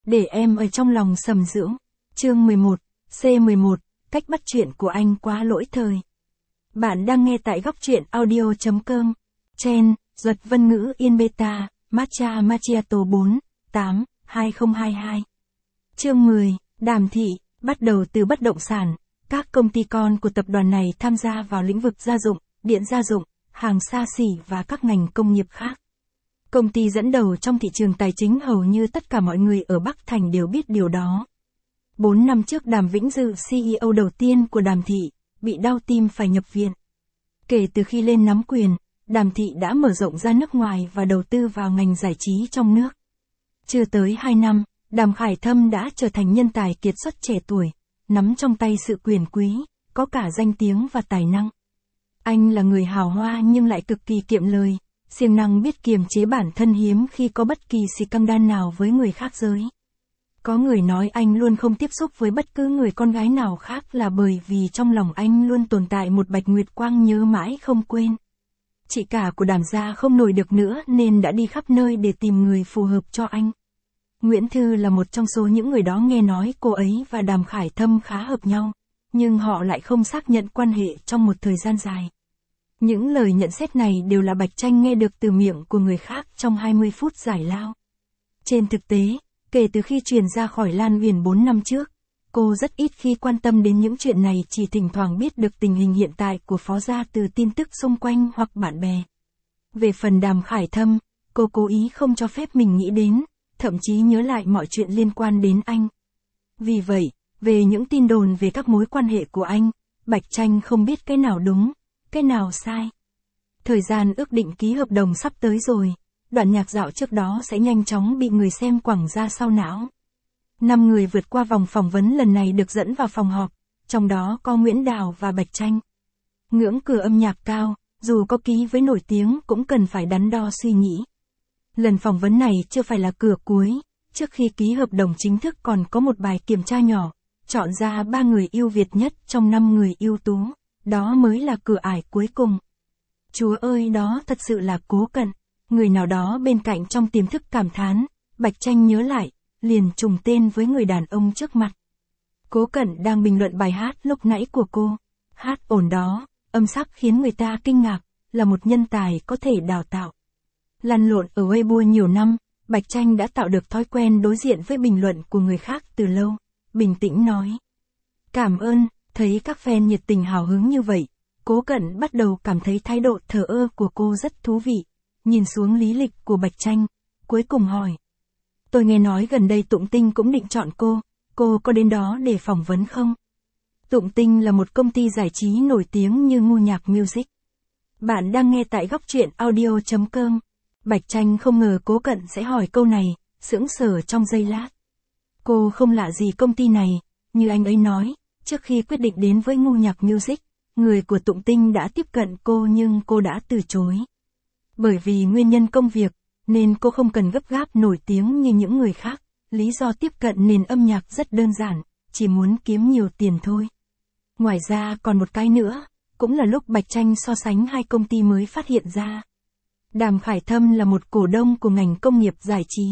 để em ở trong lòng sầm dưỡng. Chương 11, C11, cách bắt chuyện của anh quá lỗi thời. Bạn đang nghe tại góc truyện audio.com. Chen, Duật Vân Ngữ Yên Beta, Matcha Macchiato 4, 8, 2022. Chương 10, Đàm Thị, bắt đầu từ bất động sản. Các công ty con của tập đoàn này tham gia vào lĩnh vực gia dụng, điện gia dụng, hàng xa xỉ và các ngành công nghiệp khác. Công ty dẫn đầu trong thị trường tài chính hầu như tất cả mọi người ở Bắc Thành đều biết điều đó. 4 năm trước Đàm Vĩnh Dự, CEO đầu tiên của Đàm Thị, bị đau tim phải nhập viện. Kể từ khi lên nắm quyền, Đàm Thị đã mở rộng ra nước ngoài và đầu tư vào ngành giải trí trong nước. Chưa tới 2 năm, Đàm Khải Thâm đã trở thành nhân tài kiệt xuất trẻ tuổi, nắm trong tay sự quyền quý, có cả danh tiếng và tài năng. Anh là người hào hoa nhưng lại cực kỳ kiệm lời, siêng năng biết kiềm chế bản thân hiếm khi có bất kỳ scandal nào với người khác giới. Có người nói anh luôn không tiếp xúc với bất cứ người con gái nào khác là bởi vì trong lòng anh luôn tồn tại một Bạch Nguyệt Quang nhớ mãi không quên. Chị cả của Đàm gia không nổi được nữa nên đã đi khắp nơi để tìm người phù hợp cho anh. Nguyễn Thư là một trong số những người đó. Nghe nói cô ấy và Đàm Khải Thâm khá hợp nhau, nhưng họ lại không xác nhận quan hệ trong một thời gian dài. Những lời nhận xét này đều là Bạch Tranh nghe được từ miệng của người khác trong 20 phút giải lao. Trên thực tế, kể từ khi truyền ra khỏi Lan Uyển 4 năm trước, cô rất ít khi quan tâm đến những chuyện này, chỉ thỉnh thoảng biết được tình hình hiện tại của Phó gia từ tin tức xung quanh hoặc bạn bè. Về phần Đàm Khải Thâm, cô cố ý không cho phép mình nghĩ đến, thậm chí nhớ lại mọi chuyện liên quan đến anh. Vì vậy, về những tin đồn về các mối quan hệ của anh, Bạch Tranh không biết cái nào đúng, cái nào sai. Thời gian ước định ký hợp đồng sắp tới rồi, đoạn nhạc dạo trước đó sẽ nhanh chóng bị người xem quẳng ra sau não. 5 người vượt qua vòng phỏng vấn lần này được dẫn vào phòng họp, trong đó có Nguyễn Đào và Bạch Tranh. Ngưỡng cửa âm nhạc cao, dù có ký với nổi tiếng cũng cần phải đắn đo suy nghĩ. Lần phỏng vấn này chưa phải là cửa cuối, trước khi ký hợp đồng chính thức còn có một bài kiểm tra nhỏ, chọn ra 3 người ưu việt nhất trong 5 người ưu tú, đó mới là cửa ải cuối cùng. Chúa ơi, đó thật sự là Cố Cận. Người nào đó bên cạnh trong tiềm thức cảm thán. Bạch Tranh nhớ lại, liền trùng tên với người đàn ông trước mặt. Cố Cận đang bình luận bài hát lúc nãy của cô. Hát ổn đó, âm sắc khiến người ta kinh ngạc, là một nhân tài có thể đào tạo. Lăn lộn ở Weibo nhiều năm, Bạch Tranh đã tạo được thói quen đối diện với bình luận của người khác từ lâu. Bình tĩnh nói: cảm ơn. Thấy các fan nhiệt tình hào hứng như vậy, Cố Cận bắt đầu cảm thấy thái độ thờ ơ của cô rất thú vị. Nhìn xuống lý lịch của Bạch Tranh, cuối cùng hỏi: tôi nghe nói gần đây Tụng Tinh cũng định chọn cô có đến đó để phỏng vấn không? Tụng Tinh là một công ty giải trí nổi tiếng như Ngu Nhạc Music. Bạn đang nghe tại góc truyện audio.com. Bạch Tranh không ngờ Cố Cận sẽ hỏi câu này, sững sờ trong giây lát. Cô không lạ gì công ty này, như anh ấy nói, trước khi quyết định đến với Ngu Nhạc Music, người của Tụng Tinh đã tiếp cận cô nhưng cô đã từ chối. Bởi vì nguyên nhân công việc, nên cô không cần gấp gáp nổi tiếng như những người khác. Lý do tiếp cận nền âm nhạc rất đơn giản, chỉ muốn kiếm nhiều tiền thôi. Ngoài ra còn một cái nữa, cũng là lúc Bạch Tranh so sánh hai công ty mới phát hiện ra. Đàm Khải Thâm là một cổ đông của ngành công nghiệp giải trí.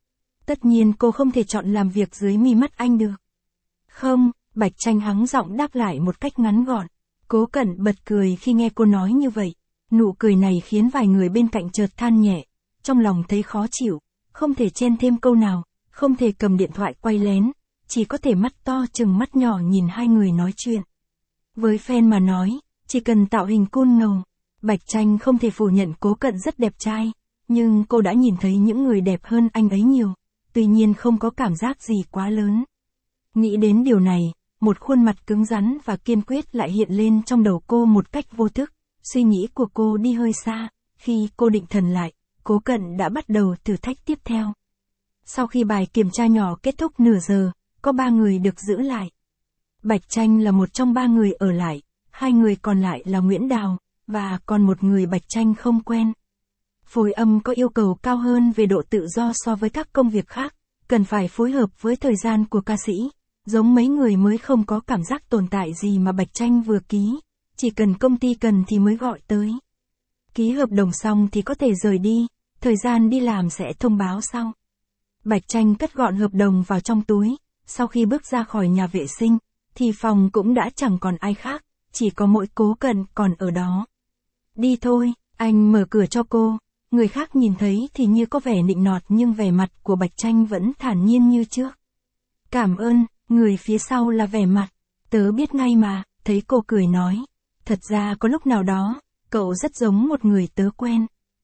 Tất nhiên cô không thể chọn làm việc dưới mi mắt anh được. Không, Bạch Tranh hắng giọng đáp lại một cách ngắn gọn. Cố Cận bật cười khi nghe cô nói như vậy. Nụ cười này khiến vài người bên cạnh chợt than nhẹ, trong lòng thấy khó chịu, không thể chen thêm câu nào, không thể cầm điện thoại quay lén, chỉ có thể mắt to chừng mắt nhỏ nhìn hai người nói chuyện. Với fan mà nói, chỉ cần tạo hình cool ngầu. Bạch Tranh không thể phủ nhận Cố Cận rất đẹp trai, nhưng cô đã nhìn thấy những người đẹp hơn anh ấy nhiều, tuy nhiên không có cảm giác gì quá lớn. Nghĩ đến điều này, một khuôn mặt cứng rắn và kiên quyết lại hiện lên trong đầu cô một cách vô thức. Suy nghĩ của cô đi hơi xa, khi cô định thần lại, Cố Cận đã bắt đầu thử thách tiếp theo. Sau khi bài kiểm tra nhỏ kết thúc nửa giờ, có 3 người được giữ lại. Bạch Tranh là một trong 3 người ở lại, 2 người còn lại là Nguyễn Đào, và còn một người Bạch Tranh không quen. Phối âm có yêu cầu cao hơn về độ tự do so với các công việc khác, cần phải phối hợp với thời gian của ca sĩ, giống mấy người mới không có cảm giác tồn tại gì mà Bạch Tranh vừa ký. Chỉ cần công ty cần thì mới gọi tới. Ký hợp đồng xong thì có thể rời đi, thời gian đi làm sẽ thông báo sau. Bạch Tranh cất gọn hợp đồng vào trong túi, sau khi bước ra khỏi nhà vệ sinh, thì phòng cũng đã chẳng còn ai khác, chỉ có mỗi Cố Cận còn ở đó. Đi thôi, anh mở cửa cho cô. Người khác nhìn thấy thì như có vẻ nịnh nọt nhưng vẻ mặt của Bạch Tranh vẫn thản nhiên như trước. Cảm ơn, người phía sau là vẻ mặt. Tớ biết ngay mà, thấy cô cười nói. Thật ra có lúc nào đó, cậu rất giống một người tớ quen.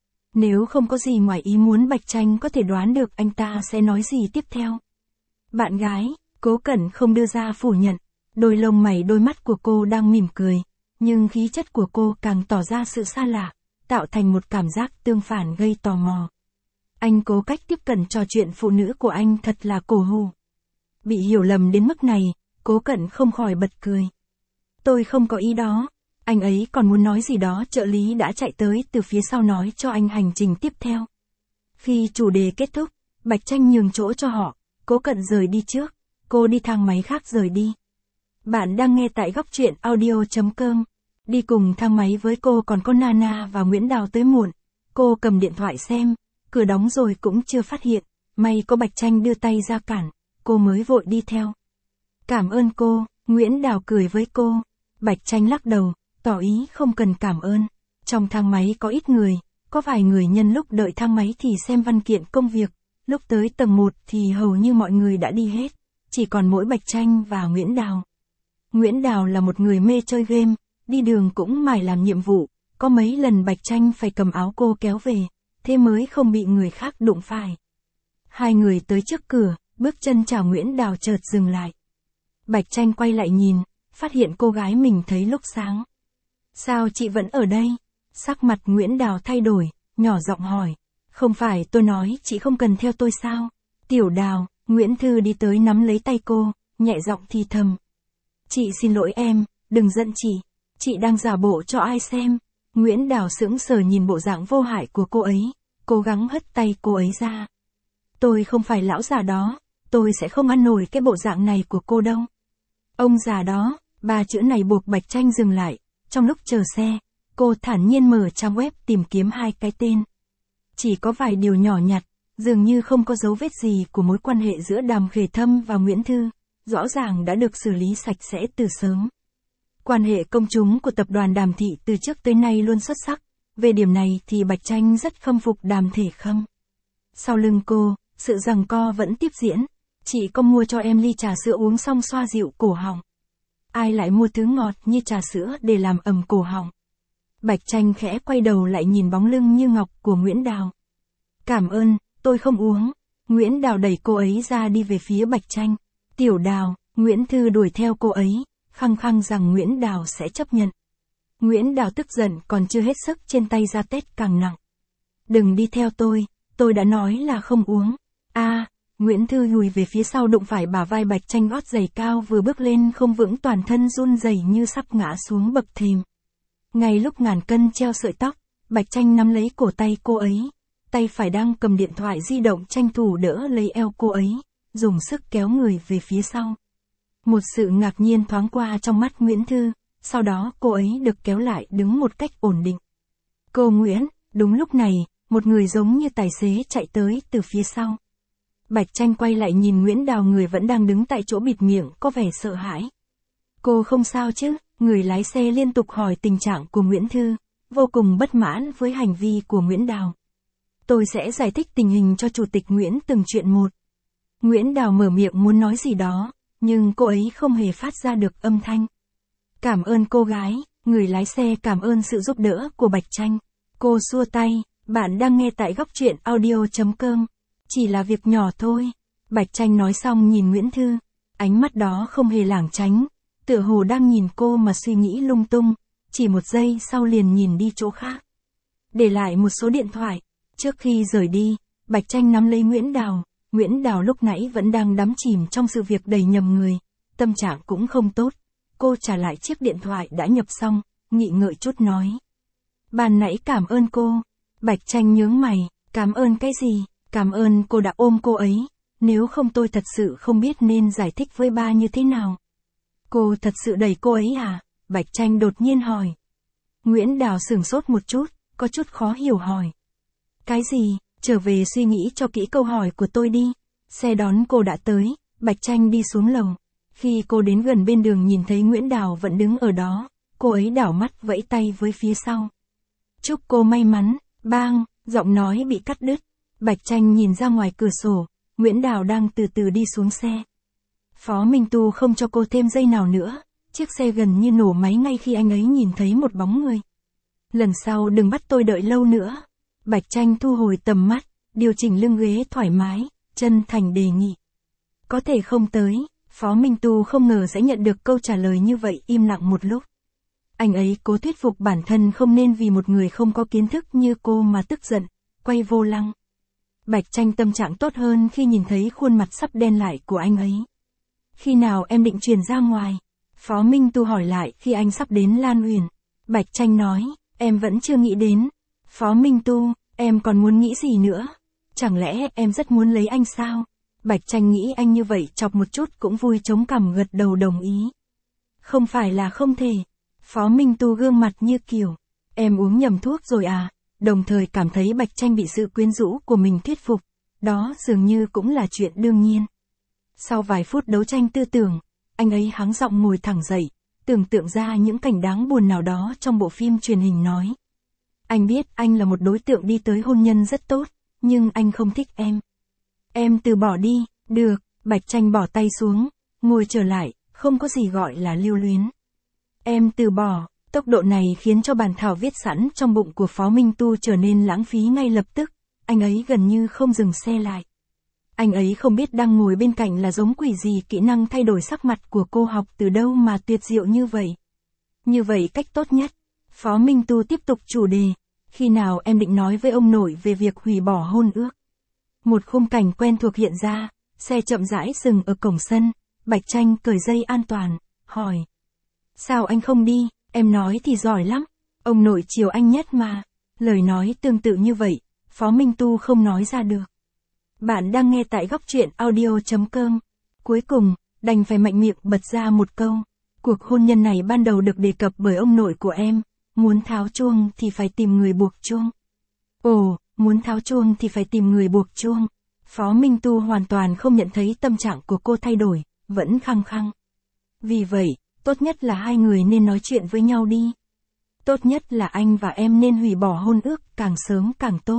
Nếu không có gì ngoài ý muốn Bạch Tranh có thể đoán được anh ta sẽ nói gì tiếp theo. Bạn gái, Cố Cận không đưa ra phủ nhận. Đôi lông mày đôi mắt của cô đang mỉm cười, nhưng khí chất của cô càng tỏ ra sự xa lạ, tạo thành một cảm giác tương phản gây tò mò. Anh cố cách tiếp cận trò chuyện phụ nữ của anh thật là cổ hủ. Bị hiểu lầm đến mức này, Cố Cận không khỏi bật cười. Tôi không có ý đó. Anh ấy còn muốn nói gì đó, trợ lý đã chạy tới từ phía sau nói cho anh hành trình tiếp theo. Khi chủ đề kết thúc, Bạch Tranh nhường chỗ cho họ, Cố Cận rời đi trước, cô đi thang máy khác rời đi. Bạn đang nghe tại góc truyện audio.com. Đi cùng thang máy với cô còn có Nana và Nguyễn Đào tới muộn. Cô cầm điện thoại xem, cửa đóng rồi cũng chưa phát hiện, may có Bạch Tranh đưa tay ra cản, cô mới vội đi theo. Cảm ơn cô, Nguyễn Đào cười với cô. Bạch Tranh lắc đầu, tỏ ý không cần cảm ơn. Trong thang máy có ít người, có vài người nhân lúc đợi thang máy thì xem văn kiện công việc, lúc tới tầng 1 thì hầu như mọi người đã đi hết, chỉ còn mỗi Bạch Tranh và Nguyễn Đào. Nguyễn Đào là một người mê chơi game, đi đường cũng mải làm nhiệm vụ, có mấy lần Bạch Tranh phải cầm áo cô kéo về, thế mới không bị người khác đụng phải. Hai người tới trước cửa, bước chân chào Nguyễn Đào chợt dừng lại. Bạch Tranh quay lại nhìn, phát hiện cô gái mình thấy lúc sáng. Sao chị vẫn ở đây? Sắc mặt Nguyễn Đào thay đổi, nhỏ giọng hỏi. Không phải tôi nói chị không cần theo tôi sao? Tiểu Đào, Nguyễn Thư đi tới nắm lấy tay cô, nhẹ giọng thì thầm. Chị xin lỗi em, đừng giận chị đang giả bộ cho ai xem. Nguyễn Đào sững sờ nhìn bộ dạng vô hại của cô ấy, cố gắng hất tay cô ấy ra. Tôi không phải lão già đó, tôi sẽ không ăn nổi cái bộ dạng này của cô đâu. Ông già đó, ba chữ này buộc Bạch Tranh dừng lại, trong lúc chờ xe, cô thản nhiên mở trang web tìm kiếm hai cái tên. Chỉ có vài điều nhỏ nhặt, dường như không có dấu vết gì của mối quan hệ giữa Đàm Khề Thâm và Nguyễn Thư, rõ ràng đã được xử lý sạch sẽ từ sớm. Quan hệ công chúng của tập đoàn Đàm Thị từ trước tới nay luôn xuất sắc, về điểm này thì Bạch Tranh rất khâm phục Đàm Thể Khâm. Sau lưng cô, sự giằng co vẫn tiếp diễn, chị có mua cho em ly trà sữa uống xong xoa dịu cổ họng. Ai lại mua thứ ngọt như trà sữa để làm ẩm cổ họng. Bạch Tranh khẽ quay đầu lại nhìn bóng lưng như ngọc của Nguyễn Đào. Cảm ơn, tôi không uống. Nguyễn Đào đẩy cô ấy ra đi về phía Bạch Tranh. Tiểu Đào, Nguyễn Thư đuổi theo cô ấy, khăng khăng rằng Nguyễn Đào sẽ chấp nhận. Nguyễn Đào tức giận còn chưa hết sức trên tay ra tét càng nặng. Đừng đi theo tôi đã nói là không uống. Nguyễn Thư lùi về phía sau đụng phải bả vai Bạch Tranh gót giày cao vừa bước lên không vững toàn thân run rẩy như sắp ngã xuống bậc thềm. Ngay lúc ngàn cân treo sợi tóc, Bạch Tranh nắm lấy cổ tay cô ấy, tay phải đang cầm điện thoại di động tranh thủ đỡ lấy eo cô ấy, dùng sức kéo người về phía sau. Một sự ngạc nhiên thoáng qua trong mắt Nguyễn Thư, sau đó cô ấy được kéo lại đứng một cách ổn định. Cô Nguyễn, đúng lúc này, một người giống như tài xế chạy tới từ phía sau. Bạch Tranh quay lại nhìn Nguyễn Đào, người vẫn đang đứng tại chỗ bịt miệng có vẻ sợ hãi. Cô không sao chứ? Người lái xe liên tục hỏi tình trạng của Nguyễn Thư, vô cùng bất mãn với hành vi của Nguyễn Đào. Tôi sẽ giải thích tình hình cho Chủ tịch Nguyễn từng chuyện một. Nguyễn Đào mở miệng muốn nói gì đó, nhưng cô ấy không hề phát ra được âm thanh. Cảm ơn cô gái, người lái xe cảm ơn sự giúp đỡ của Bạch Tranh. Cô xua tay, bạn đang nghe tại góc truyện audio.com. Chỉ là việc nhỏ thôi. Bạch Tranh nói xong nhìn Nguyễn Thư, ánh mắt đó không hề lảng tránh, tựa hồ đang nhìn cô mà suy nghĩ lung tung, chỉ một giây sau liền nhìn đi chỗ khác. Để lại một số điện thoại, trước khi rời đi, Bạch Tranh nắm lấy Nguyễn Đào lúc nãy vẫn đang đắm chìm trong sự việc đầy nhầm người, tâm trạng cũng không tốt, cô trả lại chiếc điện thoại đã nhập xong, nghĩ ngợi chút nói. Ban nãy cảm ơn cô. Bạch Tranh nhướng mày, cảm ơn cái gì? Cảm ơn cô đã ôm cô ấy, nếu không tôi thật sự không biết nên giải thích với ba như thế nào. Cô thật sự đẩy cô ấy à? Bạch Tranh đột nhiên hỏi. Nguyễn Đào sửng sốt một chút, có chút khó hiểu hỏi. Cái gì? Trở về suy nghĩ cho kỹ câu hỏi của tôi đi. Xe đón cô đã tới, Bạch Tranh đi xuống lầu. Khi cô đến gần bên đường nhìn thấy Nguyễn Đào vẫn đứng ở đó, cô ấy đảo mắt vẫy tay với phía sau. Chúc cô may mắn, bang, giọng nói bị cắt đứt. Bạch Tranh nhìn ra ngoài cửa sổ, Nguyễn Đào đang từ từ đi xuống xe. Phó Minh Tu không cho cô thêm giây nào nữa, chiếc xe gần như nổ máy ngay khi anh ấy nhìn thấy một bóng người. Lần sau đừng bắt tôi đợi lâu nữa. Bạch Tranh thu hồi tầm mắt, điều chỉnh lưng ghế thoải mái, chân thành đề nghị. Có thể không tới, Phó Minh Tu không ngờ sẽ nhận được câu trả lời như vậy, im lặng một lúc. Anh ấy cố thuyết phục bản thân không nên vì một người không có kiến thức như cô mà tức giận, quay vô lăng. Bạch Tranh tâm trạng tốt hơn khi nhìn thấy khuôn mặt sắp đen lại của anh ấy. Khi nào em định chuyển ra ngoài? Phó Minh Tu hỏi lại khi anh sắp đến Lan Uyển. Bạch Tranh nói, em vẫn chưa nghĩ đến. Phó Minh Tu, em còn muốn nghĩ gì nữa? Chẳng lẽ em rất muốn lấy anh sao? Bạch Tranh nghĩ anh như vậy chọc một chút cũng vui, chống cằm gật đầu đồng ý. Không phải là không thể. Phó Minh Tu gương mặt như kiểu, em uống nhầm thuốc rồi à? Đồng thời cảm thấy Bạch Tranh bị sự quyến rũ của mình thuyết phục. Đó dường như cũng là chuyện đương nhiên. Sau vài phút đấu tranh tư tưởng, anh ấy hắng giọng ngồi thẳng dậy, tưởng tượng ra những cảnh đáng buồn nào đó trong bộ phim truyền hình nói. Anh biết anh là một đối tượng đi tới hôn nhân rất tốt, nhưng anh không thích em. Em từ bỏ đi, được. Bạch Tranh bỏ tay xuống, ngồi trở lại, không có gì gọi là lưu luyến. Em từ bỏ. Tốc độ này khiến cho bản thảo viết sẵn trong bụng của Phó Minh Tu trở nên lãng phí ngay lập tức, anh ấy gần như không dừng xe lại. Anh ấy không biết đang ngồi bên cạnh là giống quỷ gì, kỹ năng thay đổi sắc mặt của cô học từ đâu mà tuyệt diệu như vậy. Như vậy cách tốt nhất. Phó Minh Tu tiếp tục chủ đề, khi nào em định nói với ông nội về việc hủy bỏ hôn ước? Một khung cảnh quen thuộc hiện ra, xe chậm rãi dừng ở cổng sân, Bạch Tranh cởi dây an toàn, hỏi. Sao anh không đi? Em nói thì giỏi lắm, ông nội chiều anh nhất mà. Lời nói tương tự như vậy, Phó Minh Tu không nói ra được. Bạn đang nghe tại góc truyện audio.com. Cuối cùng, đành phải mạnh miệng bật ra một câu. Cuộc hôn nhân này ban đầu được đề cập bởi ông nội của em, muốn tháo chuông thì phải tìm người buộc chuông. Ồ, muốn tháo chuông thì phải tìm người buộc chuông. Phó Minh Tu hoàn toàn không nhận thấy tâm trạng của cô thay đổi, vẫn khăng khăng. Vì vậy, tốt nhất là hai người nên nói chuyện với nhau đi. Tốt nhất là anh và em nên hủy bỏ hôn ước, càng sớm càng tốt.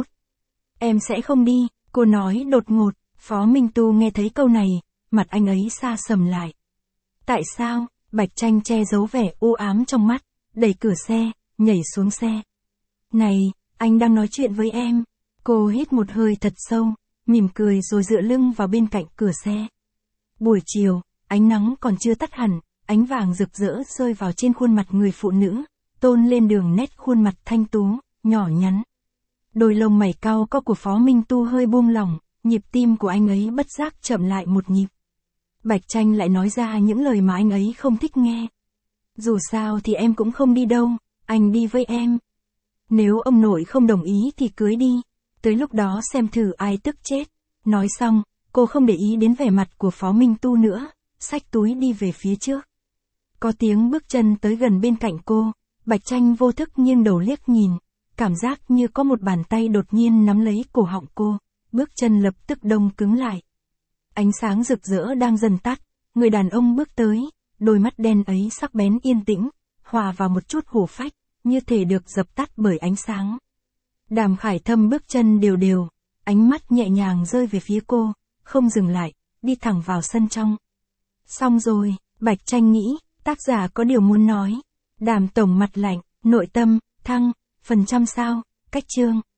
Em sẽ không đi, cô nói đột ngột. Phó Minh Tu nghe thấy câu này, mặt anh ấy sa sầm lại. Tại sao? Bạch Tranh che giấu vẻ u ám trong mắt, đẩy cửa xe, nhảy xuống xe. Này, anh đang nói chuyện với em. Cô hít một hơi thật sâu, mỉm cười rồi dựa lưng vào bên cạnh cửa xe. Buổi chiều, ánh nắng còn chưa tắt hẳn, ánh vàng rực rỡ rơi vào trên khuôn mặt người phụ nữ, tôn lên đường nét khuôn mặt thanh tú, nhỏ nhắn. Đôi lông mày cau có của Phó Minh Tu hơi buông lỏng, nhịp tim của anh ấy bất giác chậm lại một nhịp. Bạch Tranh lại nói ra những lời mà anh ấy không thích nghe. Dù sao thì em cũng không đi đâu, anh đi với em. Nếu ông nội không đồng ý thì cưới đi, tới lúc đó xem thử ai tức chết. Nói xong, cô không để ý đến vẻ mặt của Phó Minh Tu nữa, xách túi đi về phía trước. Có tiếng bước chân tới gần bên cạnh cô, Bạch Tranh vô thức nghiêng đầu liếc nhìn, cảm giác như có một bàn tay đột nhiên nắm lấy cổ họng cô, bước chân lập tức đông cứng lại. Ánh sáng rực rỡ đang dần tắt, người đàn ông bước tới, đôi mắt đen ấy sắc bén yên tĩnh, hòa vào một chút hổ phách, như thể được dập tắt bởi ánh sáng. Đàm Khải Thâm bước chân đều đều, ánh mắt nhẹ nhàng rơi về phía cô, không dừng lại, đi thẳng vào sân trong. Xong rồi, Bạch Tranh nghĩ, tác giả có điều muốn nói. Đàm tổng mặt lạnh, nội tâm, thăng, phần trăm sao, cách chương.